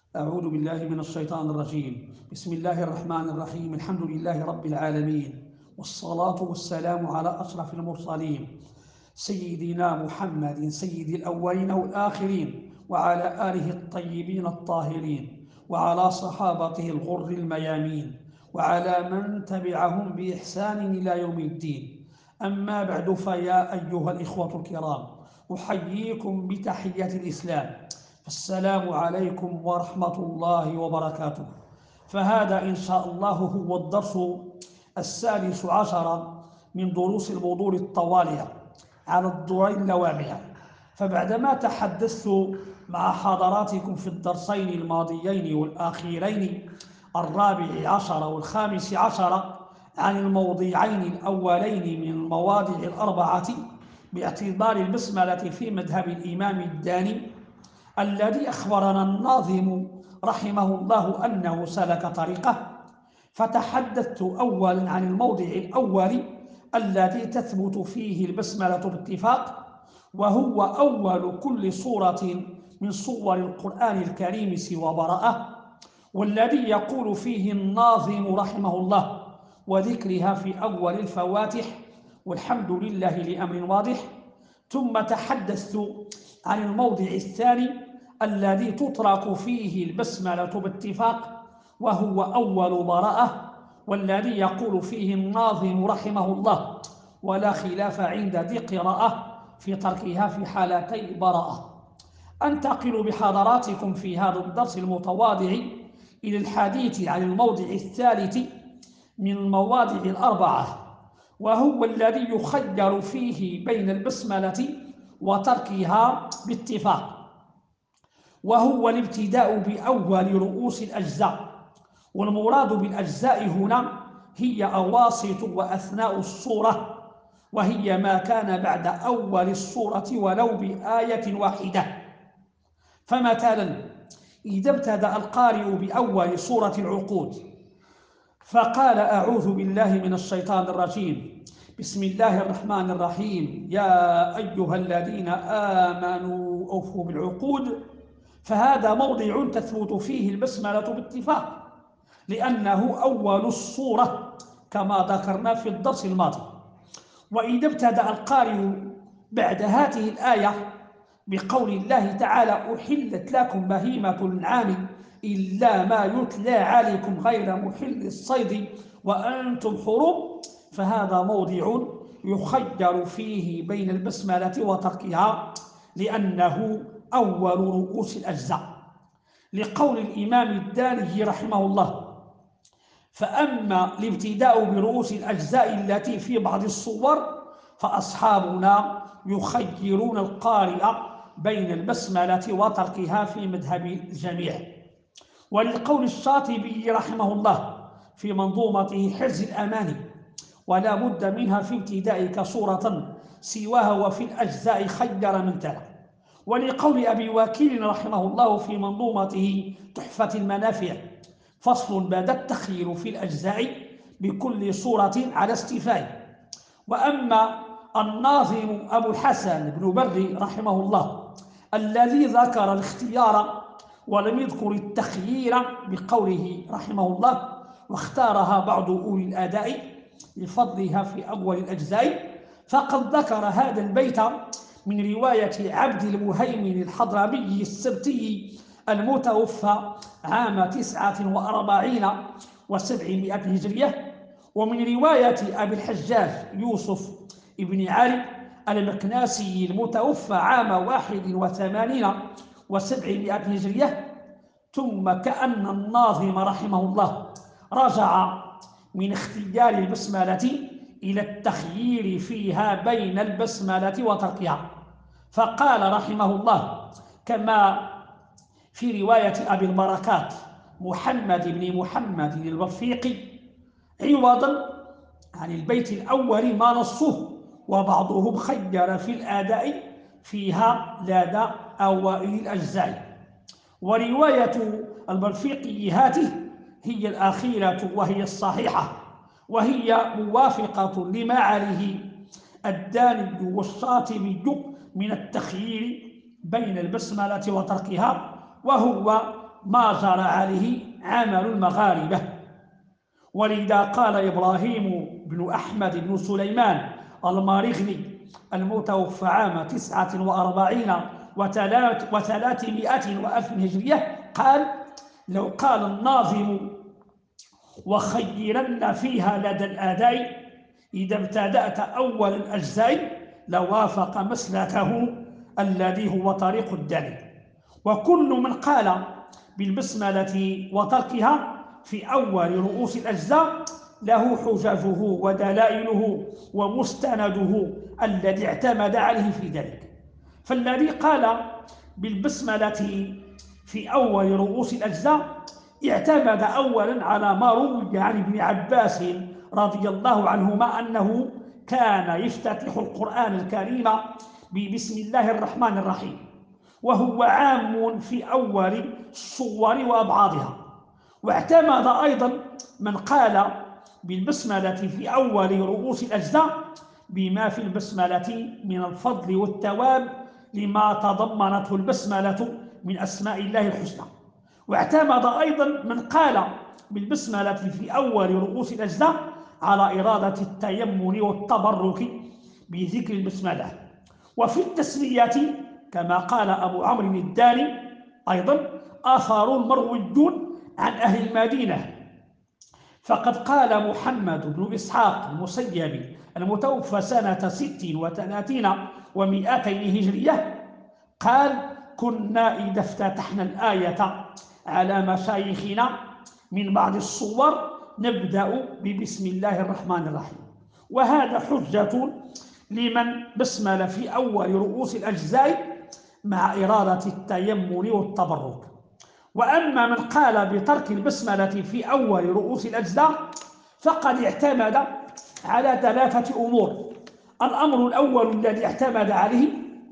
أعوذ بالله من الشيطان الرجيم. بسم الله الرحمن الرحيم. الحمد لله رب العالمين، والصلاة والسلام على أشرف المرسلين سيدنا محمد سيد الأولين والآخرين، وعلى آله الطيبين الطاهرين، وعلى صحابته الغر الميامين، وعلى من تبعهم بإحسان إلى يوم الدين. أما بعد، فيا أيها الإخوة الكرام، أحييكم بتحية الإسلام، السلام عليكم ورحمة الله وبركاته. فهذا إن شاء الله هو الدرس السادس عشر من دروس الموضوع الطوالية على الدورين اللوامع. فبعدما تحدثت مع حضراتكم في الدرسين الماضيين والأخيرين، الرابع عشر والخامس عشر، عن الموضعين الأولين من المواضع الأربعة باعتبار البسملة في مذهب الإمام الداني، الذي أخبرنا الناظم رحمه الله أنه سلك طريقه. فتحدثت أولا عن الموضع الأول الذي تثبت فيه البسملة باتفاق، وهو أول كل سورة من صور القرآن الكريم سوى براءة، والذي يقول فيه الناظم رحمه الله: وذكرها في أول الفواتح، والحمد لله لأمر واضح. ثم تحدثت عن الموضع الثاني الذي تترك فيه البسملة باتفاق، وهو أول براءة، والذي يقول فيه الناظم رحمه الله: ولا خلاف عند ذي قراءة في تركها في حالتي براءة. أنتقل بحضراتكم في هذا الدرس المتواضع إلى الحديث عن الموضع الثالث من المواضع الأربعة، وهو الذي يخير فيه بين البسملة وتركها باتفاق، وهو الابتداء بأول رؤوس الأجزاء. والمراد بالأجزاء هنا هي أواسط وأثناء السورة، وهي ما كان بعد أول السورة ولو بآية واحدة. فمثلا إذا ابتدأ القارئ بأول سورة العقود فقال: أعوذ بالله من الشيطان الرجيم، بسم الله الرحمن الرحيم، يا أيها الذين آمنوا أوفوا بالعقود، فهذا موضع تثبت فيه البسملة باتفاق، لأنه أول السورة كما ذكرنا في الدرس الماضي. وإذا ابتدأ القارئ بعد هذه الآية بقول الله تعالى: أحلت لكم بهيمة الأنعام إلا ما يتلى عليكم غير محل الصيد وأنتم حرم، فهذا موضع يخير فيه بين البسملة وتركها، لأنه أول رؤوس الأجزاء، لقول الإمام الداني رحمه الله: فأما الابتداء برؤوس الأجزاء التي في بعض الصور فأصحابنا يخيرون القارئ بين البسملة وتركها في مذهب الجميع. وللقول الشاطبي رحمه الله في منظومته حرز الأماني: ولا بد منها في ابتدائك صورة سواها وفي الأجزاء خير من تلا. ولقول أبي واكيل رحمه الله في منظومته تحفة المنافع: فصل بدا التخيير في الأجزاء بكل صورة على استفاء. وأما الناظم أبو الحسن بن بري رحمه الله الذي ذكر الاختيار ولم يذكر التخيير بقوله رحمه الله: واختارها بعض أولي الأداء لفضلها في أول الأجزاء، فقد ذكر هذا البيت من رواية عبد المهيمن الحضرمي السبتي المتوفى عام 49 و700 هجرية، ومن رواية أبي الحجاج يوسف بن علي المكناسي المتوفى عام 81 و700 هجرية. ثم كأن الناظم رحمه الله رجع من اختيار البسملة إلى التخيير فيها بين البسملة وتركها، فقال رحمه الله كما في رواية أبي البركات محمد بن محمد الوفيقي عوضا عن البيت الأول ما نصه، وبعضهم خير في الأداء فيها لدى أوائل الأجزاء. ورواية البرفيقي هذه هي الأخيرة وهي الصحيحة، وهي موافقة لما عليه الداني والشاطبي من التخيير بين البسملة وتركها، وهو ما جرى عليه عمل المغاربة. ولذا قال إبراهيم بن أحمد بن سليمان المارغني المتوفى عام 49 و300 وألف هجرية قال: لو قال الناظم وخيرن فيها لدى الآداء إذا ابتدأت أول الأجزاء لوافق مسلكه الذي هو طريق الدليل. وكل من قال بالبسملة وتركها في أول رؤوس الأجزاء له حججه ودلائله ومستنده الذي اعتمد عليه في ذلك. فالذي قال بالبسملة في أول رؤوس الأجزاء اعتمد أولا على ما روي عن ابن عباس رضي الله عنهما أنه كان يفتتح القرآن الكريم ببسم الله الرحمن الرحيم، وهو عام في أول الصور وأبعادها. واعتمد أيضا من قال بالبسملة في أول رؤوس الأجزاء بما في البسملة من الفضل والثواب لما تضمنته البسملة من أسماء الله الحسنى. واعتمد أيضا من قال بالبسملة في أول رؤوس الأجزاء على إرادة التيمم والتبرك بذكر البسملة. وفي التسمية كما قال أبو عمرو الداني أيضا آثار مرويون عن أهل المدينة، فقد قال محمد بن إسحاق المسيبي المتوفى سنة 36 و200 هجرية قال: كنا إذا افتتحنا الآية على مشايخنا من بعض الصور نبدأ ببسم الله الرحمن الرحيم. وهذا حجة لمن بسمل في أول رؤوس الأجزاء مع إرادة التيمم والتبرك. وأما من قال بترك البسملة في أول رؤوس الأجزاء فقد اعتمد على 3 أمور. الأمر الأول الذي اعتمد عليه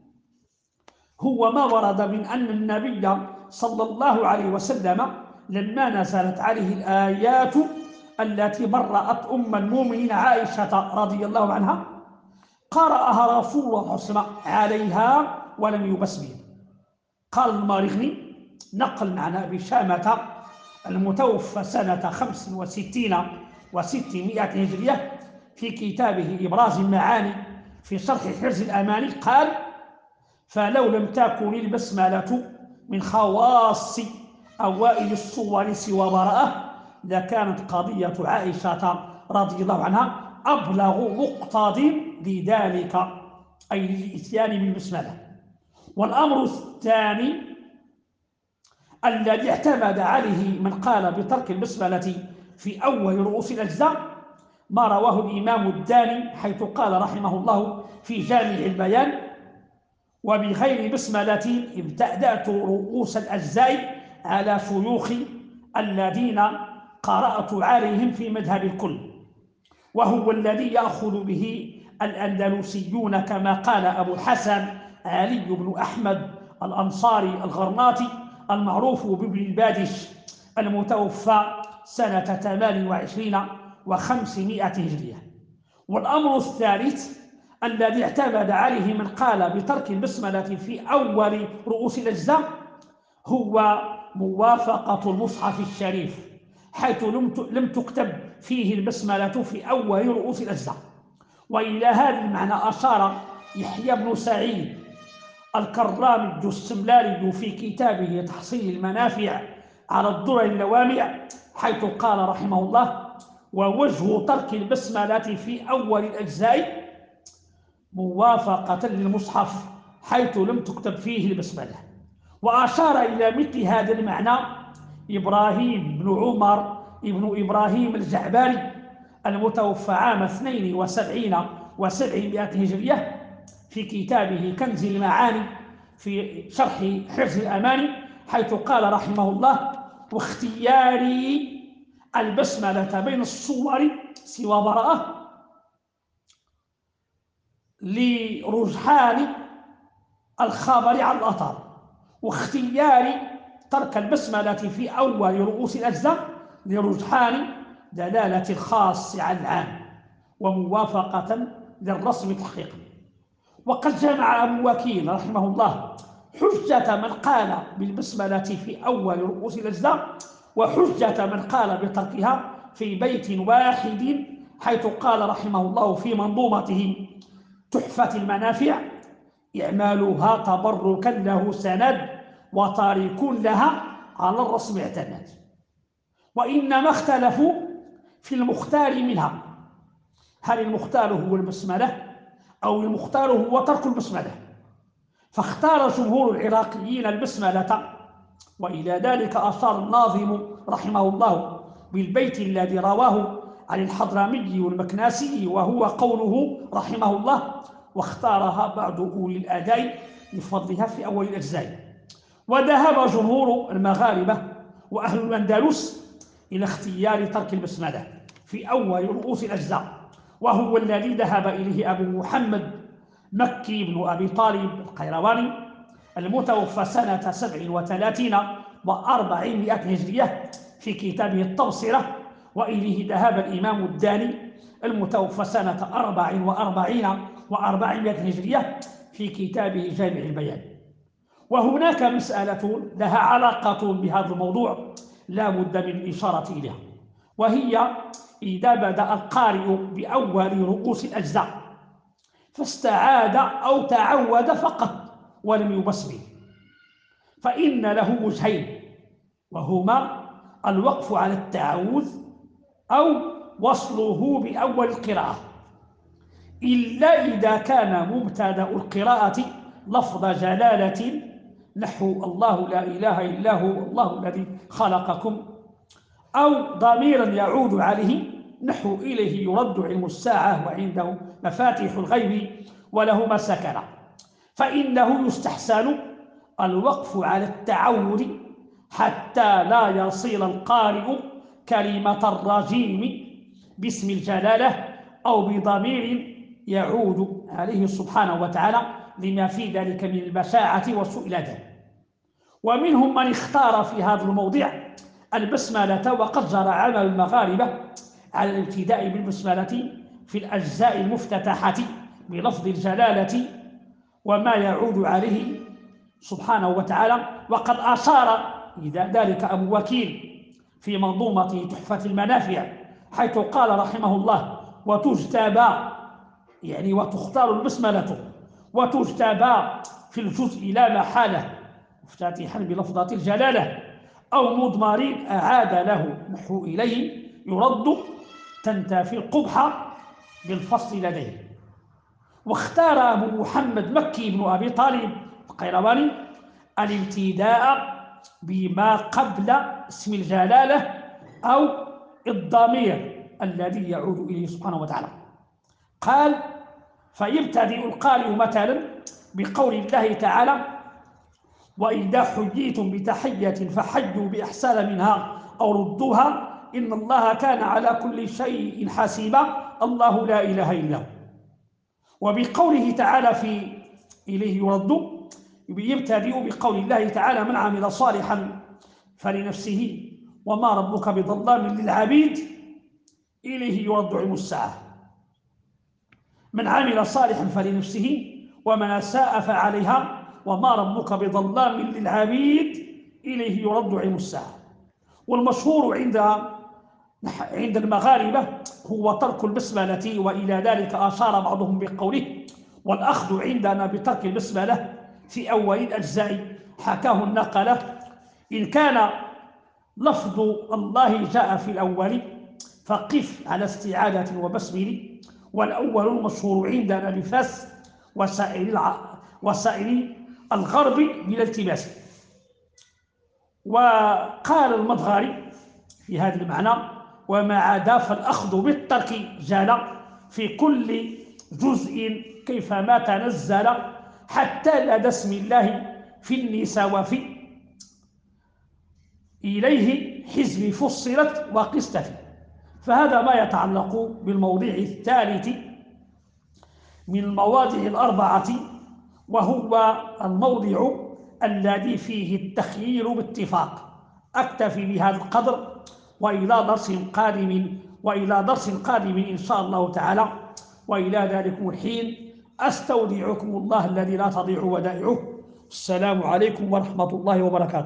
هو ما ورد من أن النبي صلى الله عليه وسلم لما نزلت عليه الآيات التي برأت أم المؤمنين عائشة رضي الله عنها قرأها رسول الله صلى الله عليه وسلم عليها ولم يبسمل. قال المارغني نقل عن أبي شامة المتوفى سنة 65 و600 هجرية في كتابه إبراز المعاني في شرح حرز الأماني قال: فلو لم تكن البسملة من خواص أوائل الصور سوى براءة لكانت قضية عائشة رضي الله عنها أبلغ مقتض لذلك، أي للإتيان بالبسملة. والأمر الثاني الذي اعتمد عليه من قال بترك البسملة في أول رؤوس الأجزاء ما رواه الإمام الداني حيث قال رحمه الله في جامع البيان: وبغير بسملة ابتدأت رؤوس الأجزاء على شيوخ الذين قرأت عليهم في مذهب الكل، وهو الذي يأخذ به الأندلسيون كما قال أبو الحسن علي بن أحمد الأنصاري الغرناطي المعروف بابن البادش المتوفى سنة 28 و500 هجرية. والأمر الثالث الذي اعتمد عليه من قال بترك البسملة في أول رؤوس الأجزاء هو موافقة المصحف الشريف حيث لم تكتب فيه البسملة في أول رؤوس الأجزاء. وإلى هذا المعنى أشار يحيى بن سعيد الكرامي السملاري في كتابه تحصيل المنافع على الدرر اللوامع حيث قال رحمه الله: ووجه ترك البسملة في أول الأجزاء موافقة للمصحف حيث لم تكتب فيه البسملة. وأشار إلى مثل هذا المعنى إبراهيم بن عمر بن إبراهيم الجعباري المتوفى عام 72 و700 هجرية في كتابه كنز المعاني في شرح حرز الأماني حيث قال رحمه الله: واختياري البسملة بين الصور سوى براءة لرجحان الخبر على الأثر، واختياري ترك البسملة في أول رؤوس الأجزاء لرجحان دلالة الخاص على العام وموافقة للرسم تحقيقا. وقد جمع أبو وكيل رحمه الله حجة من قال بالبسملة في أول رؤوس الأجزاء، وحجة من قال بتركها في بيت واحد، حيث قال رحمه الله في منظومته تحفة المنافع: إعمالها تبركا له سند، وتارك لها على الرسم اعتمد. وإنما اختلفوا في المختار منها، هل المختار هو البسملة أو المختار هو ترك البسملة؟ فاختار جمهور العراقيين البسملة، وإلى ذلك أشار الناظم رحمه الله بالبيت الذي رواه عن الحضرمي والمكناسي، وهو قوله رحمه الله: واختارها بعض أولي الأداء لفضلها في أول الأجزاء. وذهب جمهور المغاربة وأهل الأندلس إلى اختيار ترك البسملة في أول رؤوس الأجزاء، وهو الذي ذهب إليه أبو محمد مكي بن أبي طالب القيرواني المتوفى سنة 37 و400 هجرية في كتابه التبصرة، وإليه ذهب الإمام الداني المتوفى سنة 44 و400 هجرية في كتابه جامع البيان. وهناك مسألة لها علاقة بهذا الموضوع لا بد من الإشارة إليها، وهي إذا بدأ القارئ بأول رؤوس الأجزاء فاستعاد أو تعود فقط ولم يبسمل، فإن له وجهين، وهما الوقف على التعوذ أو وصله بأول القراءة، إلا إذا كان مبتدأ القراءة لفظ جلالة نحو الله لا إله إلا هو الله الذي خلقكم، أو ضميرا يعود عليه نحو إليه يرد علم الساعة وعنده مفاتيح الغيب وله ما سكن، فإنه يستحسن الوقف على التعود حتى لا يصل القارئ كلمة الرجيم باسم الجلالة أو بضمير يعود عليه سبحانه وتعالى، لما في ذلك من البشاعة وسوء الأدب. ومنهم من اختار في هذا الموضع البسملة، وقد جرى عمل المغاربة على الابتداء بالبسملة في الأجزاء المفتتحة بلفظ الجلالة وما يعود عليه سبحانه وتعالى. وقد أشار إلى ذلك أبو وكيل في منظومة تحفة المنافع، حيث قال رحمه الله: وتجتبى يعني وتختار البسملة وتجتبى في الجزء لا محالة مفتتحا بلفظة الجلالة أو مضمر أعاد له نحو إليه يرد تنتفي القبح بالفصل لديه. واختار أبو محمد مكي بن أبي طالب القيرواني الابتداء بما قبل اسم الجلالة أو الضمير الذي يعود إليه سبحانه وتعالى. قال: فيبتدئ القارئ مثلا بقول الله تعالى: وإذا حييتم بتحية فحيوا بأحسن منها أو ردوها إن الله كان على كل شيء حسيبا الله لا إله إلا هو. وبقوله تعالى في إليه يرد يبتدئ بقول الله تعالى: من عمل صالحا فلنفسه وما ربك بظلام للعبيد إليه يرد علم الساعة. من عمل صالحا فلنفسه ومن أساء فعليها وما ربك بظلام للعبيد إليه يرد علم الساعة. والمشهور عند المغاربة هو ترك البسملة، وإلى ذلك أشار بعضهم بقوله: والأخذ عندنا بترك البسملة في أول الأجزاء حكاه النقلة، إن كان لفظ الله جاء في الأول فقف على استعادة وبسمل، والأول المشهور عندنا بفاس وسائر الغرب بلا التباس. وقال المدغري في هذا المعنى: وما عدا فالأخذ بالترك جال في كل جزء كيفما تنزل حتى لدى اسم الله في النساء وفي إليه حزب فصلت وقستت. فهذا ما يتعلق بالموضع الثالث من المواضع الأربعة، وهو الموضع الذي فيه التخيير باتفاق. أكتفي بهذا القدر، وإلى درس قادم إن شاء الله تعالى، وإلى ذلك الحين أستودعكم الله الذي لا تضيع ودائعه، السلام عليكم ورحمة الله وبركاته.